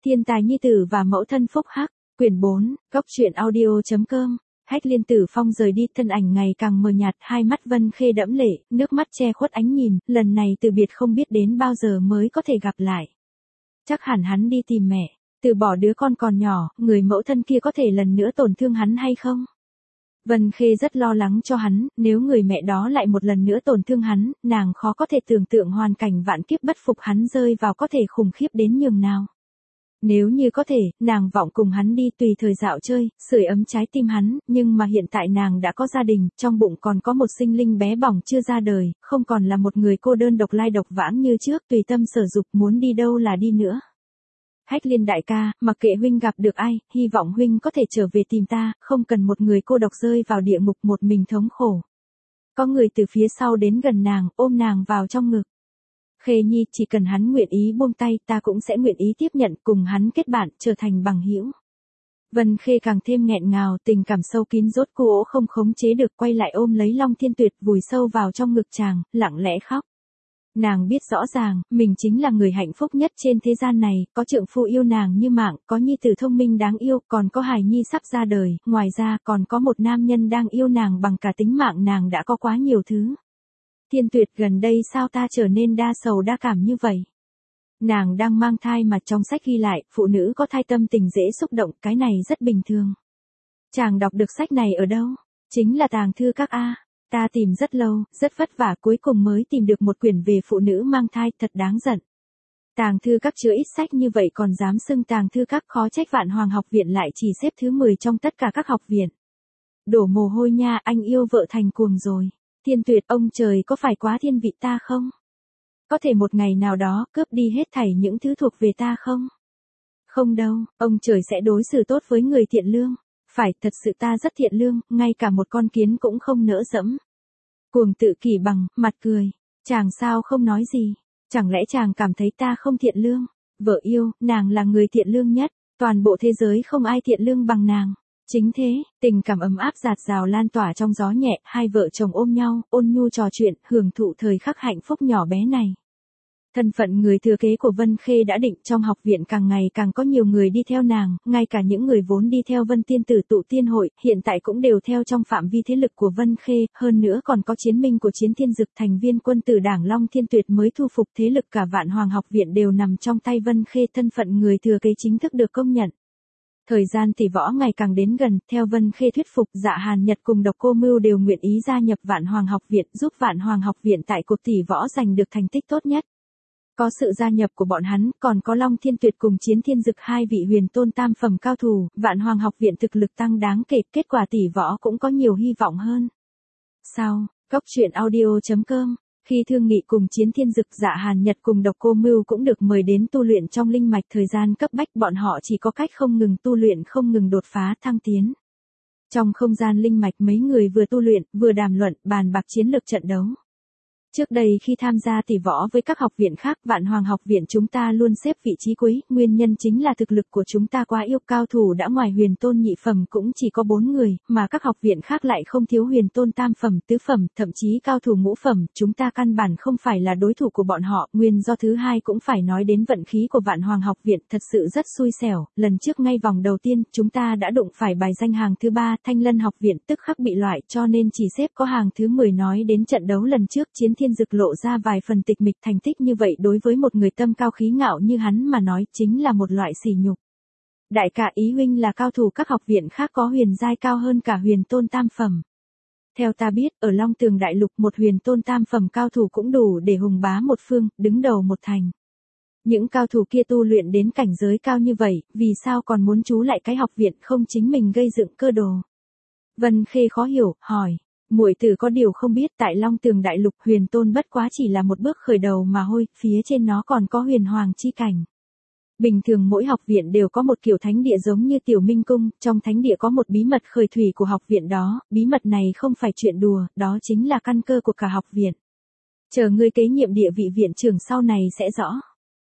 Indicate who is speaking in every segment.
Speaker 1: Thiên tài nhi tử và mẫu thân phúc hắc, quyển 4, góc truyện audio.com. Hách Liên Tử Phong rời đi, thân ảnh ngày càng mờ nhạt, hai mắt Vân Khê đẫm lệ, nước mắt che khuất ánh nhìn, lần này từ biệt không biết đến bao giờ mới có thể gặp lại. Chắc hẳn hắn đi tìm mẹ, từ bỏ đứa con còn nhỏ, người mẫu thân kia có thể lần nữa tổn thương hắn hay không? Vân Khê rất lo lắng cho hắn, nếu người mẹ đó lại một lần nữa tổn thương hắn, nàng khó có thể tưởng tượng hoàn cảnh vạn kiếp bất phục hắn rơi vào có thể khủng khiếp đến nhường nào. Nếu như có thể, nàng vọng cùng hắn đi tùy thời dạo chơi, sưởi ấm trái tim hắn, nhưng mà hiện tại nàng đã có gia đình, trong bụng còn có một sinh linh bé bỏng chưa ra đời, không còn là một người cô đơn độc lai độc vãng như trước, tùy tâm sở dục muốn đi đâu là đi nữa. Hách Liên đại ca, mặc kệ huynh gặp được ai, hy vọng huynh có thể trở về tìm ta, không cần một người cô độc rơi vào địa ngục một mình thống khổ. Có người từ phía sau đến gần nàng, ôm nàng vào trong ngực. Khê Nhi, chỉ cần hắn nguyện ý buông tay, ta cũng sẽ nguyện ý tiếp nhận, cùng hắn kết bạn, trở thành bằng hữu. Vân Khê càng thêm nghẹn ngào, tình cảm sâu kín rốt cuộc không khống chế được, quay lại ôm lấy Long Thiên Tuyệt, vùi sâu vào trong ngực chàng, lặng lẽ khóc. Nàng biết rõ ràng, mình chính là người hạnh phúc nhất trên thế gian này, có trượng phu yêu nàng như mạng, có nhi tử thông minh đáng yêu, còn có hài nhi sắp ra đời, ngoài ra còn có một nam nhân đang yêu nàng bằng cả tính mạng, nàng đã có quá nhiều thứ. Thiên Tuyệt, gần đây sao ta trở nên đa sầu đa cảm như vậy? Nàng đang mang thai mà trong sách ghi lại, phụ nữ có thai tâm tình dễ xúc động, cái này rất bình thường. Chàng đọc được sách này ở đâu? Chính là tàng thư các A. Ta tìm rất lâu, rất vất vả, cuối cùng mới tìm được một quyển về phụ nữ mang thai, thật đáng giận. Tàng thư các chứa ít sách như vậy còn dám xưng tàng thư các, khó trách Vạn Hoàng học viện lại chỉ xếp thứ 10 trong tất cả các học viện. Đổ mồ hôi nha, anh yêu vợ thành cuồng rồi. Thiên Tuyệt, ông trời có phải quá thiên vị ta không? Có thể một ngày nào đó, cướp đi hết thảy những thứ thuộc về ta không? Không đâu, ông trời sẽ đối xử tốt với người thiện lương. Phải, thật sự ta rất thiện lương, ngay cả một con kiến cũng không nỡ dẫm. Cuồng tự kỷ bằng, mặt cười. Chàng sao không nói gì? Chẳng lẽ chàng cảm thấy ta không thiện lương? Vợ yêu, nàng là người thiện lương nhất. Toàn bộ thế giới không ai thiện lương bằng nàng. Chính thế, tình cảm ấm áp dạt dào lan tỏa trong gió nhẹ, hai vợ chồng ôm nhau, ôn nhu trò chuyện, hưởng thụ thời khắc hạnh phúc nhỏ bé này. Thân phận người thừa kế của Vân Khê đã định, trong học viện càng ngày càng có nhiều người đi theo nàng, ngay cả những người vốn đi theo Vân Tiên Tử tụ tiên hội, hiện tại cũng đều theo trong phạm vi thế lực của Vân Khê, hơn nữa còn có chiến minh của Chiến Thiên Dực, thành viên quân tử đảng Long Thiên Tuyệt mới thu phục, thế lực cả Vạn Hoàng học viện đều nằm trong tay Vân Khê, thân phận người thừa kế chính thức được công nhận. Thời gian tỷ võ ngày càng đến gần, theo Vân Khê thuyết phục, Dạ Hàn Nhật cùng Độc Cô Mưu đều nguyện ý gia nhập Vạn Hoàng học viện, giúp Vạn Hoàng học viện tại cuộc tỷ võ giành được thành tích tốt nhất. Có sự gia nhập của bọn hắn, còn có Long Thiên Tuyệt cùng Chiến Thiên Dực, hai vị huyền tôn tam phẩm cao thủ, Vạn Hoàng học viện thực lực tăng đáng kể, kết quả tỷ võ cũng có nhiều hy vọng hơn. Sau, góc truyện audio.com. Khi thương nghị cùng Chiến Thiên Dực, Dạ Hàn Nhật cùng Độc Cô Mưu cũng được mời đến tu luyện trong linh mạch, thời gian cấp bách bọn họ chỉ có cách không ngừng tu luyện, không ngừng đột phá thăng tiến. Trong không gian linh mạch mấy người vừa tu luyện, vừa đàm luận, bàn bạc chiến lược trận đấu. Trước đây khi tham gia tỷ võ với các học viện khác, Vạn Hoàng học viện chúng ta luôn xếp vị trí cuối, nguyên nhân chính là thực lực của chúng ta quá yếu, cao thủ đã ngoài huyền tôn nhị phẩm cũng chỉ có 4 người, mà các học viện khác lại không thiếu huyền tôn tam phẩm, tứ phẩm, thậm chí cao thủ ngũ phẩm, chúng ta căn bản không phải là đối thủ của bọn họ, nguyên do thứ hai cũng phải nói đến vận khí của Vạn Hoàng học viện, thật sự rất xui xẻo, lần trước ngay vòng đầu tiên, chúng ta đã đụng phải bài danh hàng thứ 3, Thanh Lân học viện, tức khắc bị loại, cho nên chỉ xếp có hàng thứ 10. Nói đến trận đấu lần trước, Chiến Thiên Dực lộ ra vài phần tịch mịch, thành tích như vậy đối với một người tâm cao khí ngạo như hắn mà nói chính là một loại sỉ nhục. Đại ca, ý huynh là cao thủ các học viện khác có huyền giai cao hơn cả huyền tôn tam phẩm. Theo ta biết, ở Long Tường Đại Lục một huyền tôn tam phẩm cao thủ cũng đủ để hùng bá một phương, đứng đầu một thành. Những cao thủ kia tu luyện đến cảnh giới cao như vậy, vì sao còn muốn trú lại cái học viện, không chính mình gây dựng cơ đồ? Vân Khê khó hiểu, hỏi. Muội tử có điều không biết, tại Long Tường Đại Lục, huyền tôn bất quá chỉ là một bước khởi đầu mà thôi, phía trên nó còn có huyền hoàng chi cảnh. Bình thường mỗi học viện đều có một kiểu thánh địa giống như Tiểu Minh Cung, trong thánh địa có một bí mật khởi thủy của học viện đó, bí mật này không phải chuyện đùa, đó chính là căn cơ của cả học viện. Chờ ngươi kế nhiệm địa vị viện trưởng sau này sẽ rõ.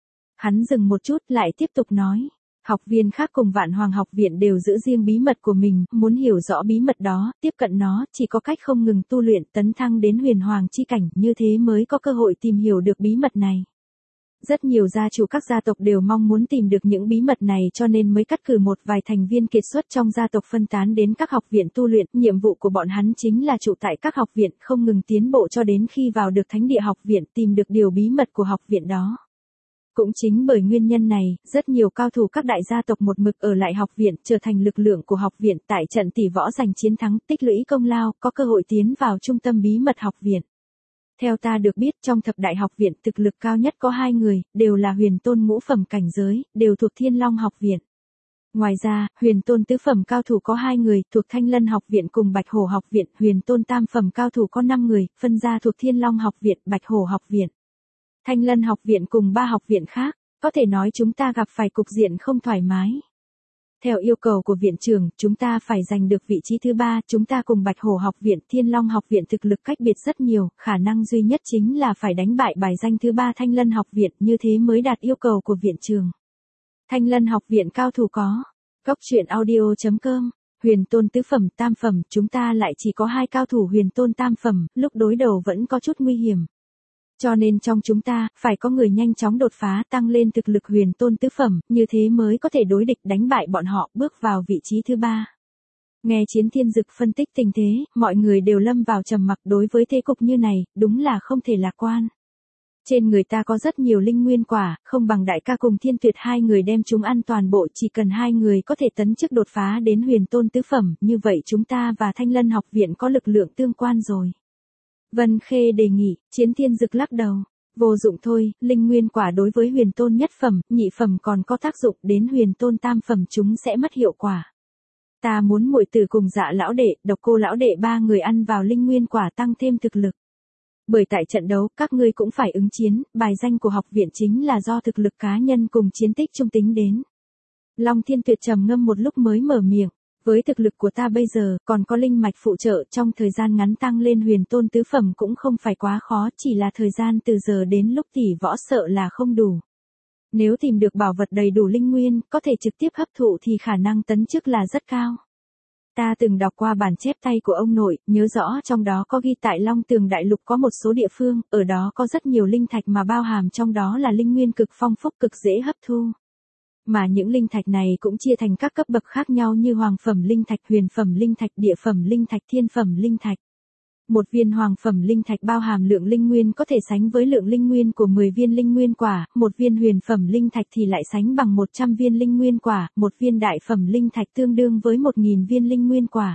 Speaker 1: Hắn dừng một chút lại tiếp tục nói. Học viên khác cùng Vạn Hoàng học viện đều giữ riêng bí mật của mình, muốn hiểu rõ bí mật đó, tiếp cận nó, chỉ có cách không ngừng tu luyện, tấn thăng đến huyền hoàng chi cảnh, như thế mới có cơ hội tìm hiểu được bí mật này. Rất nhiều gia chủ các gia tộc đều mong muốn tìm được những bí mật này cho nên mới cắt cử một vài thành viên kiệt xuất trong gia tộc phân tán đến các học viện tu luyện. Nhiệm vụ của bọn hắn chính là trụ tại các học viện không ngừng tiến bộ cho đến khi vào được thánh địa học viện tìm được điều bí mật của học viện đó. Cũng chính bởi nguyên nhân này, rất nhiều cao thủ các đại gia tộc một mực ở lại học viện trở thành lực lượng của học viện tại trận tỷ võ giành chiến thắng tích lũy công lao có cơ hội tiến vào trung tâm bí mật học viện. Theo ta được biết trong thập đại học viện thực lực cao nhất có 2 người, đều là huyền tôn ngũ phẩm cảnh giới, đều thuộc Thiên Long học viện. Ngoài ra, huyền tôn tứ phẩm cao thủ có 2 người, thuộc Thanh Lân học viện cùng Bạch Hổ học viện, huyền tôn tam phẩm cao thủ có 5 người, phân ra thuộc Thiên Long học viện, Bạch Hổ học viện, Thanh Lân học viện cùng 3 học viện khác, có thể nói chúng ta gặp phải cục diện không thoải mái. Theo yêu cầu của viện trưởng, chúng ta phải giành được vị trí thứ 3, chúng ta cùng Bạch Hổ học viện, Thiên Long học viện thực lực cách biệt rất nhiều, khả năng duy nhất chính là phải đánh bại bài danh thứ 3 Thanh Lân học viện, như thế mới đạt yêu cầu của viện trưởng. Thanh Lân học viện cao thủ có. Cốc truyện audio.com, huyền tôn tứ phẩm tam phẩm, chúng ta lại chỉ có 2 cao thủ huyền tôn tam phẩm, lúc đối đầu vẫn có chút nguy hiểm. Cho nên trong chúng ta, phải có người nhanh chóng đột phá tăng lên thực lực huyền tôn tứ phẩm, như thế mới có thể đối địch đánh bại bọn họ bước vào vị trí thứ 3. Nghe Chiến Thiên Dực phân tích tình thế, mọi người đều lâm vào trầm mặc đối với thế cục như này, đúng là không thể lạc quan. Trên người ta có rất nhiều linh nguyên quả, không bằng đại ca cùng Thiên Tuyệt 2 người đem chúng ăn toàn bộ, chỉ cần 2 người có thể tấn chức đột phá đến huyền tôn tứ phẩm, như vậy chúng ta và Thanh Lân học viện có lực lượng tương quan rồi. Vân Khê đề nghị, Chiến Thiên Dực lắc đầu. Vô dụng thôi, linh nguyên quả đối với huyền tôn nhất phẩm, nhị phẩm còn có tác dụng, đến huyền tôn tam phẩm chúng sẽ mất hiệu quả. Ta muốn muội tử cùng Dạ lão đệ, Độc Cô lão đệ 3 người ăn vào linh nguyên quả tăng thêm thực lực. Bởi tại trận đấu, các ngươi cũng phải ứng chiến, bài danh của học viện chính là do thực lực cá nhân cùng chiến tích trung tính đến. Long Thiên Tuyệt trầm ngâm một lúc mới mở miệng. Với thực lực của ta bây giờ, còn có linh mạch phụ trợ trong thời gian ngắn tăng lên huyền tôn tứ phẩm cũng không phải quá khó, chỉ là thời gian từ giờ đến lúc tỷ võ sợ là không đủ. Nếu tìm được bảo vật đầy đủ linh nguyên, có thể trực tiếp hấp thụ thì khả năng tấn chức là rất cao. Ta từng đọc qua bản chép tay của ông nội, nhớ rõ trong đó có ghi tại Long Tường Đại Lục có một số địa phương, ở đó có rất nhiều linh thạch mà bao hàm trong đó là linh nguyên cực phong phúc cực dễ hấp thu. Mà những linh thạch này cũng chia thành các cấp bậc khác nhau như hoàng phẩm linh thạch, huyền phẩm linh thạch, địa phẩm linh thạch, thiên phẩm linh thạch. Một viên hoàng phẩm linh thạch bao hàm lượng linh nguyên có thể sánh với lượng linh nguyên của 10 viên linh nguyên quả, một viên huyền phẩm linh thạch thì lại sánh bằng 100 viên linh nguyên quả, một viên đại phẩm linh thạch tương đương với 1000 viên linh nguyên quả.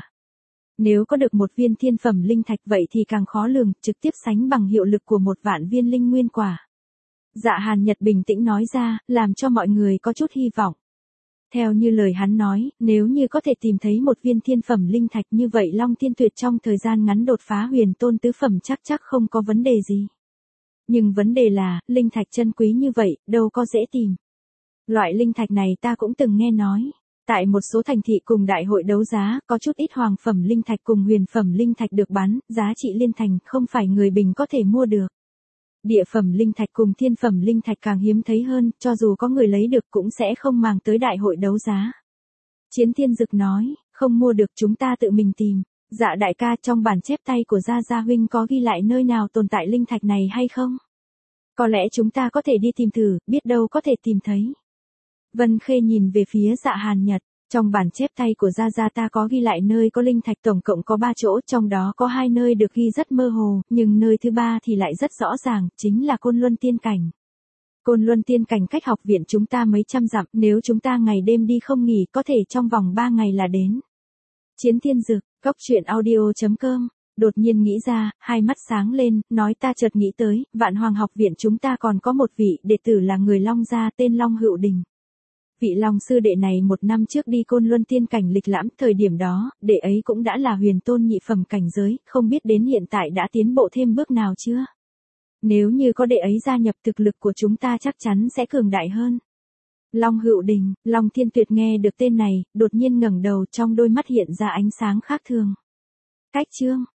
Speaker 1: Nếu có được một viên thiên phẩm linh thạch vậy thì càng khó lường, trực tiếp sánh bằng hiệu lực của 1.000.000 viên linh nguyên quả. Dạ Hàn Nhật bình tĩnh nói ra, làm cho mọi người có chút hy vọng. Theo như lời hắn nói, nếu như có thể tìm thấy một viên thiên phẩm linh thạch như vậy Long Thiên Tuyệt trong thời gian ngắn đột phá huyền tôn tứ phẩm chắc không có vấn đề gì. Nhưng vấn đề là, linh thạch chân quý như vậy, đâu có dễ tìm. Loại linh thạch này ta cũng từng nghe nói. Tại một số thành thị cùng đại hội đấu giá, có chút ít hoàng phẩm linh thạch cùng huyền phẩm linh thạch được bán, giá trị liên thành, không phải người bình có thể mua được. Địa phẩm linh thạch cùng thiên phẩm linh thạch càng hiếm thấy hơn, cho dù có người lấy được cũng sẽ không mang tới đại hội đấu giá. Chiến Thiên Dực nói, không mua được chúng ta tự mình tìm. Dạ đại ca, trong bản chép tay của Gia Gia huynh có ghi lại nơi nào tồn tại linh thạch này hay không? Có lẽ chúng ta có thể đi tìm thử, biết đâu có thể tìm thấy. Vân Khê nhìn về phía Dạ Hàn Nhật, trong bản chép tay của Gia Gia ta có ghi lại nơi có linh thạch tổng cộng có 3 chỗ, trong đó có 2 nơi được ghi rất mơ hồ, nhưng nơi thứ 3 thì lại rất rõ ràng, chính là Côn Luân Tiên Cảnh. Côn Luân Tiên Cảnh cách học viện chúng ta mấy trăm dặm, nếu chúng ta ngày đêm đi không nghỉ có thể trong vòng 3 ngày là đến. Chiến Thiên Dực, Cốc truyện audio.com, đột nhiên nghĩ ra, hai mắt sáng lên, nói ta chợt nghĩ tới, Vạn Hoàng học viện chúng ta còn có một vị đệ tử là người Long gia tên Long Hữu Đình. Vị Long sư đệ này 1 năm trước đi Côn Luân Tiên Cảnh lịch lãm, thời điểm đó, đệ ấy cũng đã là huyền tôn nhị phẩm cảnh giới, không biết đến hiện tại đã tiến bộ thêm bước nào chưa? Nếu như có đệ ấy gia nhập thực lực của chúng ta chắc chắn sẽ cường đại hơn. Long Hữu Đình, Long Thiên Tuyệt nghe được tên này, đột nhiên ngẩng đầu trong đôi mắt hiện ra ánh sáng khác thường. Cách chương